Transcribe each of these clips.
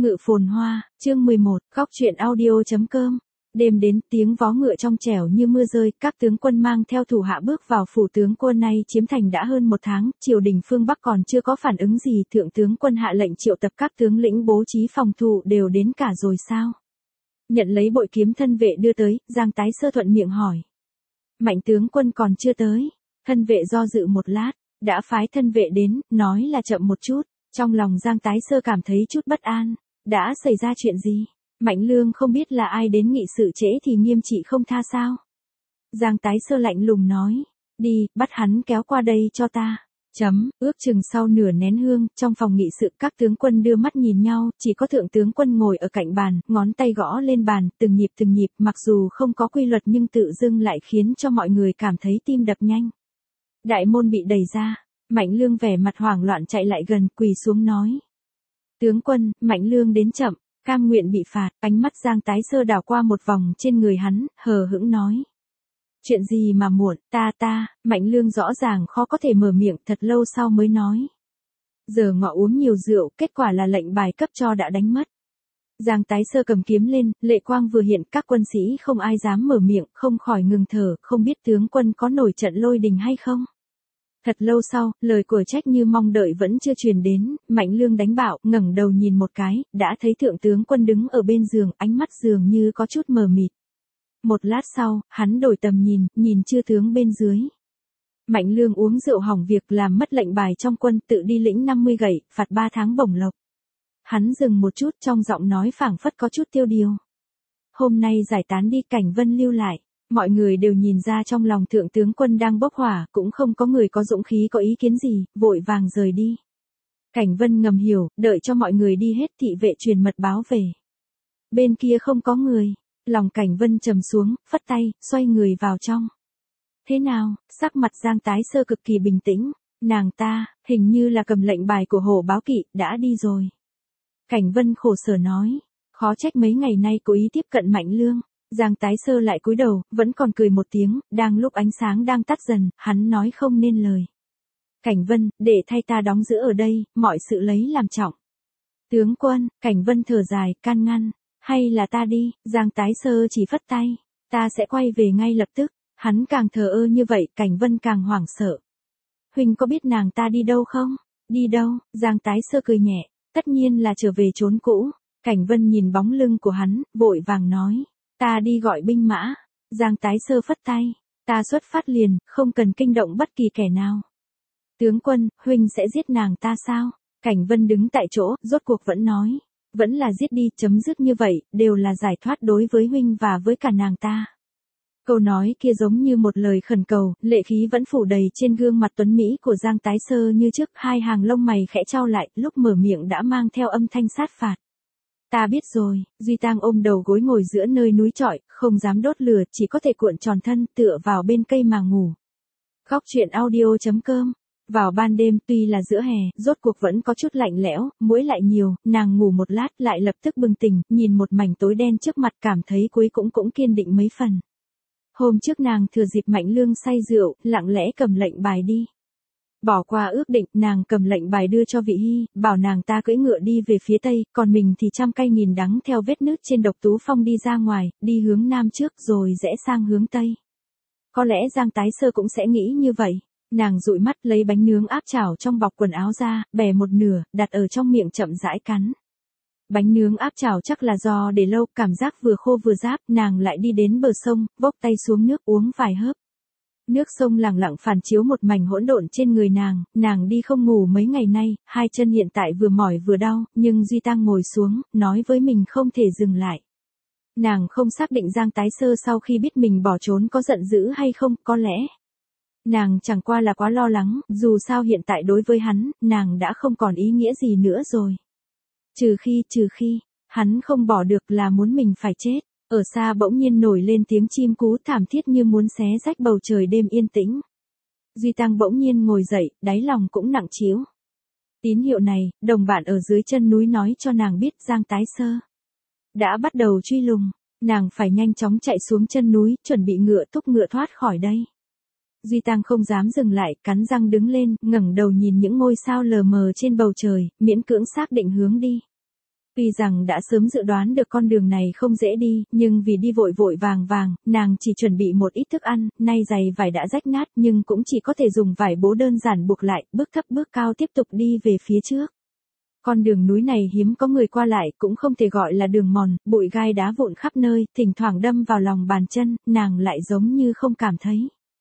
Ngự phồn hoa, chương 11, góc truyện audio.com. Đêm đến, tiếng vó ngựa trong trẻo như mưa rơi, các tướng quân mang theo thủ hạ bước vào phủ tướng quân này chiếm thành đã hơn một tháng, triều đình phương Bắc còn chưa có phản ứng gì, thượng tướng quân hạ lệnh triệu tập các tướng lĩnh bố trí phòng thủ đều đến cả rồi sao? Nhận lấy bội kiếm thân vệ đưa tới, Giang Tái Sơ thuận miệng hỏi. Mạnh tướng quân còn chưa tới, thân vệ do dự một lát, đã phái thân vệ đến, nói là chậm một chút, trong lòng Giang Tái Sơ cảm thấy chút bất an. Đã xảy ra chuyện gì? Mạnh Lương không biết là ai đến nghị sự trễ thì nghiêm trị không tha sao? Giang Tái Sơ lạnh lùng nói. Đi, bắt hắn kéo qua đây cho ta. Ước chừng sau nửa nén hương, trong phòng nghị sự các tướng quân đưa mắt nhìn nhau, chỉ có thượng tướng quân ngồi ở cạnh bàn, ngón tay gõ lên bàn, từng nhịp, mặc dù không có quy luật nhưng tự dưng lại khiến cho mọi người cảm thấy tim đập nhanh. Đại môn bị đẩy ra, Mạnh Lương vẻ mặt hoảng loạn chạy lại gần, quỳ xuống nói. Tướng quân, Mạnh Lương đến chậm, cam nguyện bị phạt, ánh mắt Giang Tái Sơ đảo qua một vòng trên người hắn, hờ hững nói. Chuyện gì mà muộn, Mạnh Lương rõ ràng khó có thể mở miệng, thật lâu sau mới nói. Giờ ngọ uống nhiều rượu, kết quả là lệnh bài cấp cho đã đánh mất. Giang Tái Sơ cầm kiếm lên, lệ quang vừa hiện, các quân sĩ không ai dám mở miệng, không khỏi ngừng thở, không biết tướng quân có nổi trận lôi đình hay không. Thật lâu sau, lời của trách như mong đợi vẫn chưa truyền đến, Mạnh Lương đánh bạo, ngẩng đầu nhìn một cái, đã thấy thượng tướng quân đứng ở bên giường, ánh mắt dường như có chút mờ mịt. Một lát sau, hắn đổi tầm nhìn chư tướng bên dưới. Mạnh Lương uống rượu hỏng việc làm mất lệnh bài trong quân, tự đi lĩnh 50 gậy, phạt 3 tháng bổng lộc. Hắn dừng một chút, trong giọng nói phảng phất có chút tiêu điều. Hôm nay giải tán đi, Cảnh Vân lưu lại. Mọi người đều nhìn ra trong lòng thượng tướng quân đang bốc hỏa, cũng không có người có dũng khí có ý kiến gì, vội vàng rời đi. Cảnh Vân ngầm hiểu, đợi cho mọi người đi hết thị vệ truyền mật báo về. Bên kia không có người, lòng Cảnh Vân trầm xuống, phất tay, xoay người vào trong. Thế nào, sắc mặt Giang Tái Sơ cực kỳ bình tĩnh, nàng ta, hình như là cầm lệnh bài của Hổ Báo Kỵ, đã đi rồi. Cảnh Vân khổ sở nói, khó trách mấy ngày nay cố ý tiếp cận Mạnh Lương. Giang Tái Sơ lại cúi đầu, vẫn còn cười một tiếng, đang lúc ánh sáng đang tắt dần, hắn nói không nên lời. Cảnh Vân, để thay ta đóng giữ ở đây, mọi sự lấy làm trọng. Tướng quân, Cảnh Vân thở dài, can ngăn, hay là ta đi, Giang Tái Sơ chỉ phất tay, ta sẽ quay về ngay lập tức, hắn càng thờ ơ như vậy, Cảnh Vân càng hoảng sợ. Huynh có biết nàng ta đi đâu không? Đi đâu? Giang Tái Sơ cười nhẹ, tất nhiên là trở về chốn cũ. Cảnh Vân nhìn bóng lưng của hắn, vội vàng nói. Ta đi gọi binh mã. Giang Tái Sơ phất tay. Ta xuất phát liền, không cần kinh động bất kỳ kẻ nào. Tướng quân, huynh sẽ giết nàng ta sao? Cảnh Vân đứng tại chỗ, rốt cuộc vẫn nói. Vẫn là giết đi, chấm dứt như vậy, đều là giải thoát đối với huynh và với cả nàng ta. Câu nói kia giống như một lời khẩn cầu, lệ khí vẫn phủ đầy trên gương mặt tuấn Mỹ của Giang Tái Sơ như trước, hai hàng lông mày khẽ trao lại, lúc mở miệng đã mang theo âm thanh sát phạt. Ta biết rồi, Duy Tang ôm đầu gối ngồi giữa nơi núi trọi, không dám đốt lửa, chỉ có thể cuộn tròn thân, tựa vào bên cây mà ngủ. Góc truyện audio.com. Vào ban đêm, tuy là giữa hè, rốt cuộc vẫn có chút lạnh lẽo, muỗi lại nhiều, nàng ngủ một lát lại lập tức bừng tỉnh, nhìn một mảnh tối đen trước mặt cảm thấy cuối cũng kiên định mấy phần. Hôm trước nàng thừa dịp Mạnh Lương say rượu, lặng lẽ cầm lệnh bài đi. Bỏ qua ước định, nàng cầm lệnh bài đưa cho Vị Hy, bảo nàng ta cưỡi ngựa đi về phía tây, còn mình thì trăm cay nghìn đắng theo vết nứt trên Độc Tú Phong đi ra ngoài, đi hướng nam trước rồi rẽ sang hướng tây. Có lẽ Giang Tái Sơ cũng sẽ nghĩ như vậy. Nàng dụi mắt lấy bánh nướng áp chảo trong bọc quần áo ra, bẻ một nửa, đặt ở trong miệng chậm rãi cắn. Bánh nướng áp chảo chắc là do để lâu, cảm giác vừa khô vừa ráp, nàng lại đi đến bờ sông, vốc tay xuống nước uống vài hớp. Nước sông lẳng lặng phản chiếu một mảnh hỗn độn trên người nàng đi không ngủ mấy ngày nay, hai chân hiện tại vừa mỏi vừa đau, nhưng Duy Tang ngồi xuống, nói với mình không thể dừng lại. Nàng không xác định Giang Tái Sơ sau khi biết mình bỏ trốn có giận dữ hay không, có lẽ. Nàng chẳng qua là quá lo lắng, dù sao hiện tại đối với hắn, nàng đã không còn ý nghĩa gì nữa rồi. Trừ khi, hắn không bỏ được là muốn mình phải chết. Ở xa bỗng nhiên nổi lên tiếng chim cú thảm thiết như muốn xé rách bầu trời đêm yên tĩnh. Duy Tang bỗng nhiên ngồi dậy, đáy lòng cũng nặng trĩu. Tín hiệu này, đồng bạn ở dưới chân núi nói cho nàng biết Giang Tái Sơ đã bắt đầu truy lùng, nàng phải nhanh chóng chạy xuống chân núi, chuẩn bị thúc ngựa thoát khỏi đây. Duy Tang không dám dừng lại, cắn răng đứng lên, ngẩng đầu nhìn những ngôi sao lờ mờ trên bầu trời, miễn cưỡng xác định hướng đi. Tuy rằng đã sớm dự đoán được con đường này không dễ đi, nhưng vì đi vội vội vàng vàng, nàng chỉ chuẩn bị một ít thức ăn, nay giày vải đã rách nát nhưng cũng chỉ có thể dùng vải bố đơn giản buộc lại, bước thấp bước cao tiếp tục đi về phía trước. Con đường núi này hiếm có người qua lại, cũng không thể gọi là đường mòn, bụi gai đá vụn khắp nơi, thỉnh thoảng đâm vào lòng bàn chân, nàng lại giống như không cảm thấy.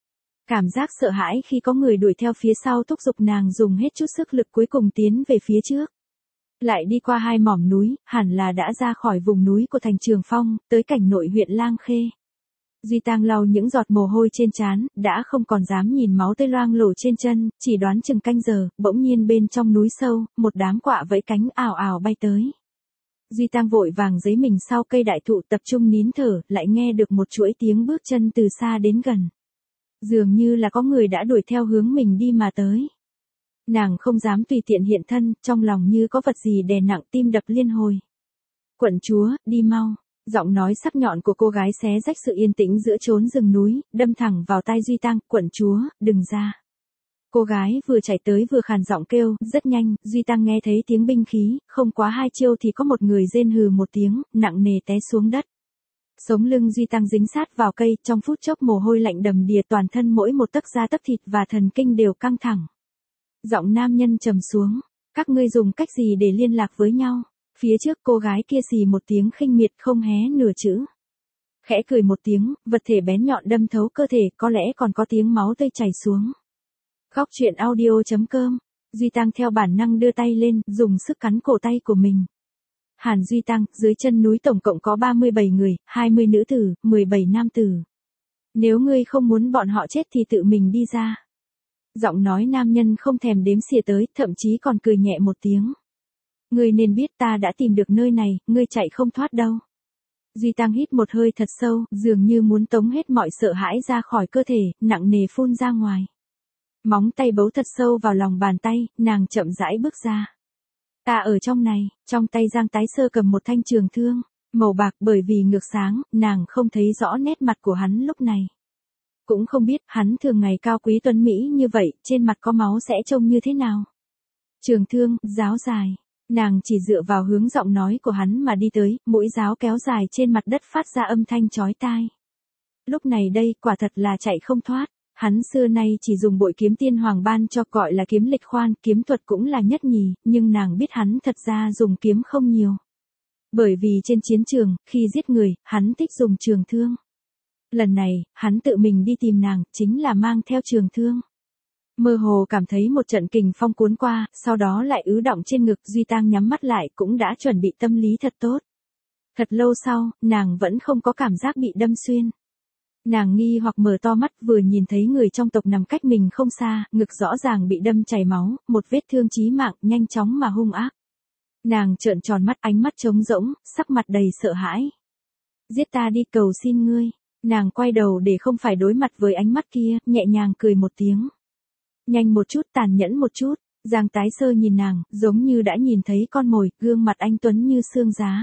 Cảm giác sợ hãi khi có người đuổi theo phía sau thúc giục nàng dùng hết chút sức lực cuối cùng tiến về phía trước. Lại đi qua 2 mỏm núi, hẳn là đã ra khỏi vùng núi của thành Trường Phong, tới cảnh nội huyện Lang Khê. Duy Tang lau những giọt mồ hôi trên trán, đã không còn dám nhìn máu tươi loang lổ trên chân, chỉ đoán chừng canh giờ, bỗng nhiên bên trong núi sâu, một đám quạ vẫy cánh ào ào bay tới. Duy Tang vội vàng giấy mình sau cây đại thụ tập trung nín thở, lại nghe được một chuỗi tiếng bước chân từ xa đến gần. Dường như là có người đã đuổi theo hướng mình đi mà tới. Nàng không dám tùy tiện hiện thân, trong lòng như có vật gì đè nặng, tim đập liên hồi. Quận chúa, đi mau. Giọng nói sắc nhọn của cô gái xé rách sự yên tĩnh giữa chốn rừng núi, đâm thẳng vào tai Duy Tang, quận chúa, đừng ra. Cô gái vừa chạy tới vừa khàn giọng kêu, rất nhanh, Duy Tang nghe thấy tiếng binh khí, không quá 2 chiêu thì có một người rên hừ một tiếng, nặng nề té xuống đất. Sống lưng Duy Tang dính sát vào cây, trong phút chốc mồ hôi lạnh đầm đìa toàn thân, mỗi một tấc da tấc thịt và thần kinh đều căng thẳng. Giọng nam nhân trầm xuống, các ngươi dùng cách gì để liên lạc với nhau? Phía trước cô gái kia xì một tiếng khinh miệt không hé nửa chữ. Khẽ cười một tiếng, vật thể bén nhọn đâm thấu cơ thể, có lẽ còn có tiếng máu tươi chảy xuống. Góc truyện audio.com, Duy Tang theo bản năng đưa tay lên, dùng sức cắn cổ tay của mình. Hàn Duy Tang, dưới chân núi tổng cộng có 37 người, 20 nữ tử, 17 nam tử. Nếu ngươi không muốn bọn họ chết thì tự mình đi ra. Giọng nói nam nhân không thèm đếm xỉa tới, thậm chí còn cười nhẹ một tiếng. Ngươi nên biết ta đã tìm được nơi này, ngươi chạy không thoát đâu. Duy Tang hít một hơi thật sâu, dường như muốn tống hết mọi sợ hãi ra khỏi cơ thể, nặng nề phun ra ngoài. Móng tay bấu thật sâu vào lòng bàn tay, nàng chậm rãi bước ra. Ta ở trong này, trong tay Giang Tái Sơ cầm một thanh trường thương, màu bạc, bởi vì ngược sáng, nàng không thấy rõ nét mặt của hắn lúc này. Cũng không biết hắn thường ngày cao quý tuấn mỹ như vậy, trên mặt có máu sẽ trông như thế nào. Trường thương, giáo dài. Nàng chỉ dựa vào hướng giọng nói của hắn mà đi tới, mũi giáo kéo dài trên mặt đất phát ra âm thanh chói tai. Lúc này đây, quả thật là chạy không thoát. Hắn xưa nay chỉ dùng bội kiếm tiên hoàng ban cho, gọi là kiếm lịch khoan, kiếm thuật cũng là nhất nhì, nhưng nàng biết hắn thật ra dùng kiếm không nhiều. Bởi vì trên chiến trường, khi giết người, hắn thích dùng trường thương. Lần này, hắn tự mình đi tìm nàng, chính là mang theo trường thương. Mơ hồ cảm thấy một trận kình phong cuốn qua, sau đó lại ứ đọng trên ngực, Duy Tang nhắm mắt lại cũng đã chuẩn bị tâm lý thật tốt. Thật lâu sau, nàng vẫn không có cảm giác bị đâm xuyên. Nàng nghi hoặc mở to mắt, vừa nhìn thấy người trong tộc nằm cách mình không xa, ngực rõ ràng bị đâm chảy máu, một vết thương chí mạng, nhanh chóng mà hung ác. Nàng trợn tròn mắt, ánh mắt trống rỗng, sắc mặt đầy sợ hãi. Giết ta đi, cầu xin ngươi. Nàng quay đầu để không phải đối mặt với ánh mắt kia, nhẹ nhàng cười một tiếng. Nhanh một chút, tàn nhẫn một chút. Giang Tái Sơ nhìn nàng, giống như đã nhìn thấy con mồi, gương mặt anh tuấn như xương giá.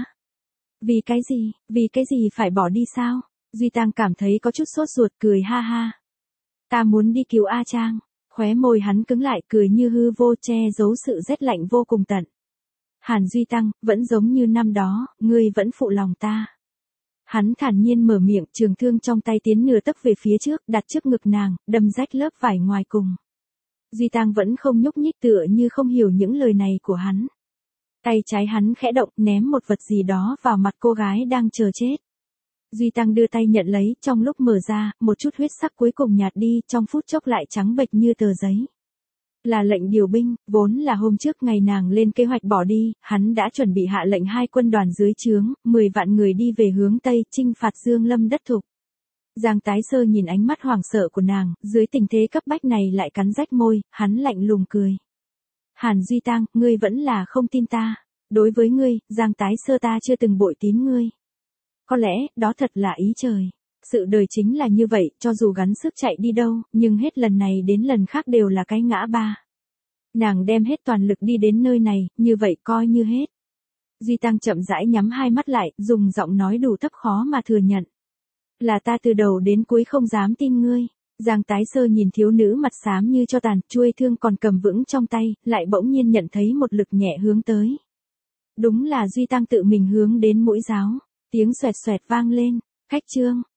Vì cái gì phải bỏ đi sao? Duy Tang cảm thấy có chút sốt ruột, cười ha ha. Ta muốn đi cứu A Trang. Khóe môi hắn cứng lại, cười như hư vô, che giấu sự rét lạnh vô cùng tận. Hàn Duy Tang, vẫn giống như năm đó, ngươi vẫn phụ lòng ta. Hắn thản nhiên mở miệng, trường thương trong tay tiến nửa tấc về phía trước, đặt trước ngực nàng, đâm rách lớp vải ngoài cùng. Duy Tang vẫn không nhúc nhích, tựa như không hiểu những lời này của hắn. Tay trái hắn khẽ động, ném một vật gì đó vào mặt cô gái đang chờ chết. Duy Tang đưa tay nhận lấy, trong lúc mở ra, một chút huyết sắc cuối cùng nhạt đi, trong phút chốc lại trắng bệch như tờ giấy. Là lệnh điều binh, vốn là hôm trước ngày nàng lên kế hoạch bỏ đi, hắn đã chuẩn bị hạ lệnh 2 quân đoàn dưới trướng, 10 vạn người đi về hướng Tây, chinh phạt Dương Lâm đất thục. Giang Tái Sơ nhìn ánh mắt hoảng sợ của nàng, dưới tình thế cấp bách này lại cắn rách môi, hắn lạnh lùng cười. Hàn Duy Tang, ngươi vẫn là không tin ta. Đối với ngươi, Giang Tái Sơ, ta chưa từng bội tín ngươi. Có lẽ, đó thật là ý trời. Sự đời chính là như vậy, cho dù gắng sức chạy đi đâu, nhưng hết lần này đến lần khác đều là cái ngã ba. Nàng đem hết toàn lực đi đến nơi này, như vậy coi như hết. Duy Tang chậm rãi nhắm hai mắt lại, dùng giọng nói đủ thấp khó mà thừa nhận. Là ta từ đầu đến cuối không dám tin ngươi. Giang Tái Sơ nhìn thiếu nữ mặt xám như cho tàn, chuôi thương còn cầm vững trong tay, lại bỗng nhiên nhận thấy một lực nhẹ hướng tới. Đúng là Duy Tăng tự mình hướng đến mỗi giáo. Tiếng xoẹt xoẹt vang lên. Khách trương,